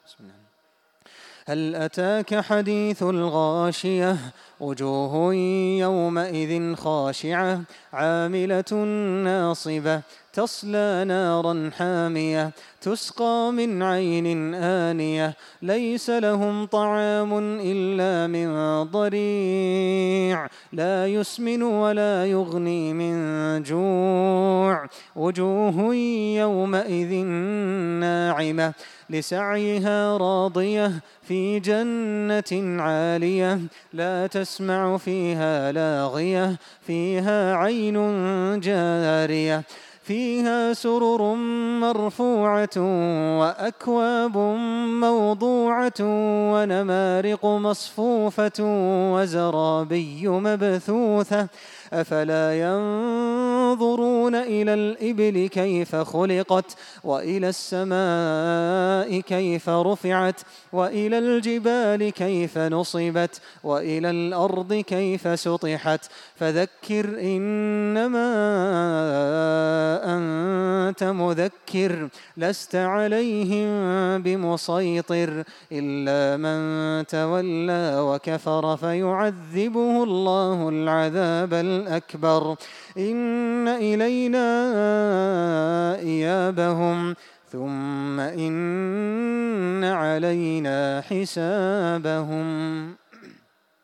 بسم الله. هل أتاك حديث الغاشية وجوه يومئذ خاشعة عاملة ناصبة تصلى نارا حامية تسقى من عين آنية ليس لهم طعام إلا من ضريع لا يسمن ولا يغني من جوع وجوه يومئذ ناعمة لسعيها راضية في جنة عالية لا تسمع فيها لاغية فيها عين جارية فيها سرر مرفوعة وأكواب موضوعة ونمارق مصفوفة وزرابي مبثوثة أفلا ينظرون إلى الإبل كيف خلقت وإلى السماء كيف رفعت وإلى الجبال كيف نصبت وإلى الأرض كيف سطحت فذكر إنما أنت مذكر لست عليهم بمسيطر إلا من تولى وكفر فيعذبه الله العذاب الأكبر إن إلينا إيابهم ثم إن علينا حسابهم.